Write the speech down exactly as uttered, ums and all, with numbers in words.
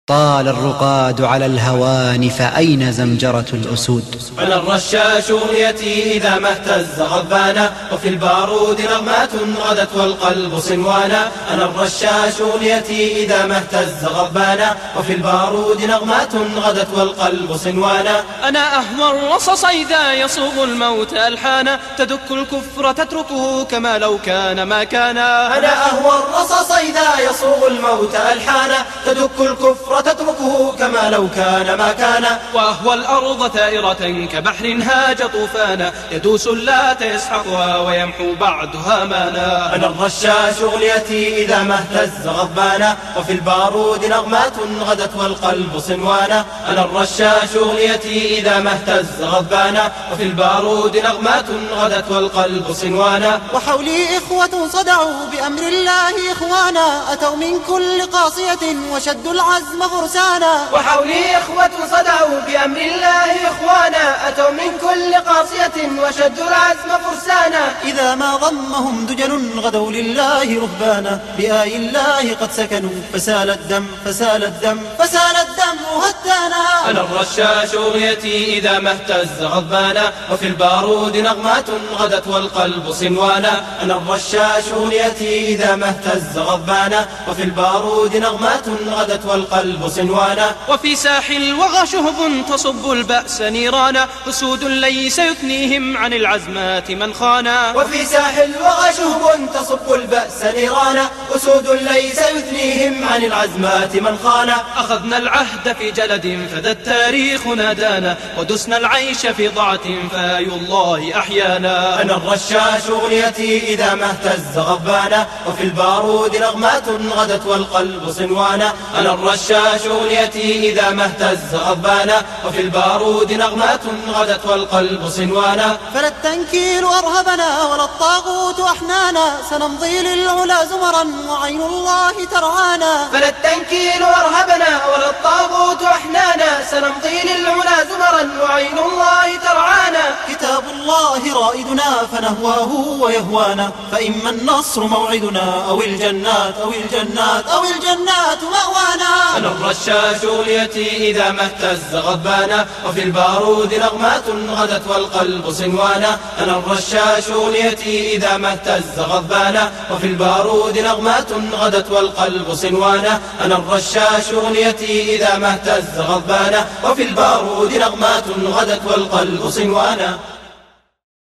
طال الرقاد على الهوان فأين زمجرة الأسود. أنا الرشاش أغنيتي إذا ما اهتز غضبانا، وفي البارود نغمات غدت والقلب صنوانا. أنا الرشاش أغنيتي إذا ما اهتز غضبانا، وفي البارود نغمات غدت والقلب صنوانا. أنا أهوى الرصص إذا يصوغ الموت ألحانا، تدك الكفر تتركه كما لو كان ما كان. أنا أهوى الرصص إذا يصوغ الموت ألحانا، تدك الكفر تتركه كما لو كان ما كان. وأهوى الأرض ثائرة كبحر هاج طوفانا، يدوس اللات يسحقها ويمحو بعدها مانا. أنا الرشاش أغنيتي إذا ما اهتز غضبانا، وفي البارود نغمات غدت والقلب صنوانا. أنا الرشاش أغنيتي إذا ما اهتز غضبانا، وفي البارود نغمات غدت والقلب صنوانا. وحولي إخوة صدعوا بأمر الله إخوانا، أتوا من كل قاصية وشدوا العزم فرسانا. وحولي إخوة صدعوا بأمر الله إخوانا، أتوا من كل قاصية وشدوا العزم فرسانا. إذا ما ضمهم دجل غدوا لله رهبانا، بآي الله قد سكنوا فسال الدم فسال الدم فسال الدم هتانا. أنا الرشاش أغنيتي إذا ما اهتز غضبانا، وفي البارود نغمات غدت والقلب صنوانا. أنا الرشاش أغنيتي إذا ما اهتز غضبانا، وفي البارود نغمات غدت والقلب صنوانا. وفي ساح الوغى شهب تصب البأس نيرانا، أسود ليس يثنيهم عن العزمات من خانا. وفي ساح الوغى شهب تصب البأس نيرانا، أسود ليس يثنيهم عن العزمات من خانا. أخذنا العهد في جلد فذا التاريخ نادانا، ودسنا العيش في ضعة فآي الله أحيانا. أنا الرشاش أغنيتي إذا ما اهتز غضبانا، وفي البارود نغمات غدت والقلب صنوانا. أنا الرشاش أغنيتي إذا ما اهتز غضبانا، وفي البارود نغمات غدت والقلب صنوانا. فلا التنكيل أرهبنا ولا الطاغوت أحنانا، سنمضي للعلا زمرا وعين الله ترعانا. فلا التنكيل أرهبنا ولا الطاغوت أحنانا، سنمضي للعلا زمرا وعين الله ترعانا. كتاب الله رائدنا فنهواه ويهوانا، فإما النصر موعدنا أو الجنات أو الجنات أو الجنات مأوانا. أنا الرشاش أغنيتي إذا ما اهتز غضبانا، وفي البارود نغمات غدت والقلب صنوانا. أنا الرشاش أغنيتي إذا ما اهتز غضبانا، وفي البارود نغمات غدت والقلب صنوانا. أنا الرشاش أغنيتي إذا ما اهتز غضبانا، وفي البارود نغمات غدت والقلب صنوانا.